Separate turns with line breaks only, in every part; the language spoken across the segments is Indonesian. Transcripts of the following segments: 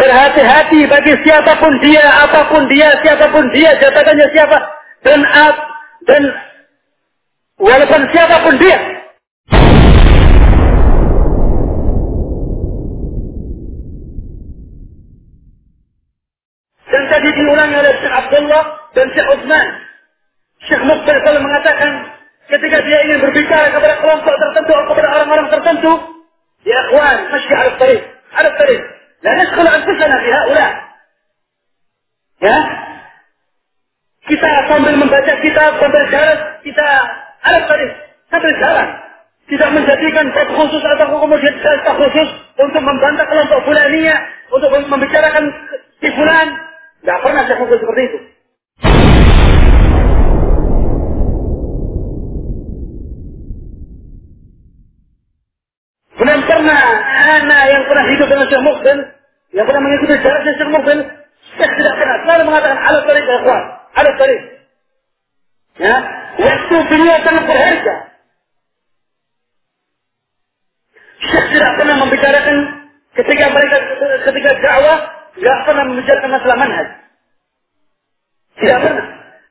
Berhati-hati bagi siapapun dia, apapun dia, siapapun dia, jabatannya siapa, dan walaupun siapapun dia. Dan tadi diulangi oleh Syekh Abdullah dan Syekh Utsman. Syekh Muqbil kalau mengatakan ketika dia ingin berbicara kepada kelompok tertentu atau kepada orang-orang tertentu, ya ikhwan, masyi ala tariq. La nadkhul anfusana fi haula. Ya. Kita sambil membaca kitab, sambil jalan, kita ala tariq, sambil jalan. Tidak menjadikan bab khusus atau kemudian bab khusus untuk membantah kelompok fulaniyah, untuk membicarakan si fulan. Tidak pernah saya fokus seperti itu. Belum pernah anak yang pernah hidup dengan Syekh Muqbil, yang pernah mengikuti jalannya Syekh Muqbil, Syekh tidak pernah selalu mengatakan ala tariq ya ikhwan, ala tariq. Ya, waktu beliau sangat berharga. Syekh tidak pernah membicarakan ketika dakwah, tidak pernah membicarakan masalah manhaj. Tidak pernah.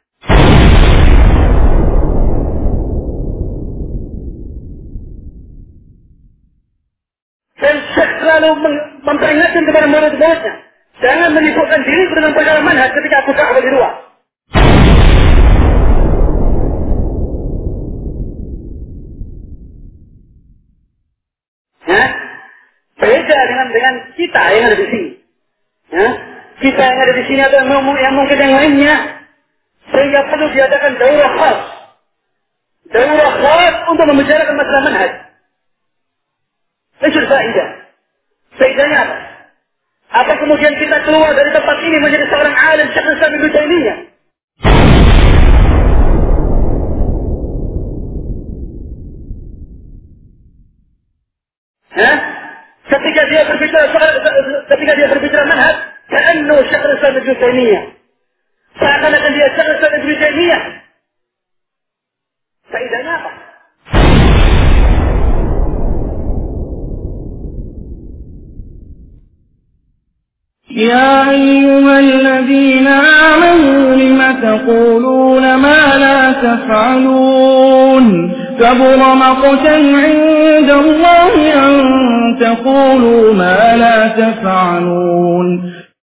Dan Syekh selalu memperingatkan kepada murid-muridnya, jangan menyibukkan diri dengan perkara manhaj ketika aku dakwah di luar. Ya? Beda dengan kita yang ada di sini. Ya? Kita yang ada di sini atau yang mungkin yang lainnya, sehingga perlu diadakan daurah khas. Daurah khas untuk membicarakan masalah manhaj. Itu faidah. Faidahnya apa? Apa kemudian kita keluar dari tempat ini menjadi seorang alim Syekh Islam Ibnu Taimiyah? Ketika dia berbicara manhaj, ka'annu Syekh Islam Ibnu Taimiyah. Seakan-akan dia Syekh Islam Ibnu Taimiyah. Faidahnya apa?
يا أيها الذين آمنوا لم تقولون ما لا تفعلون كبر مقتا عند الله أن تقولوا ما لا تفعلون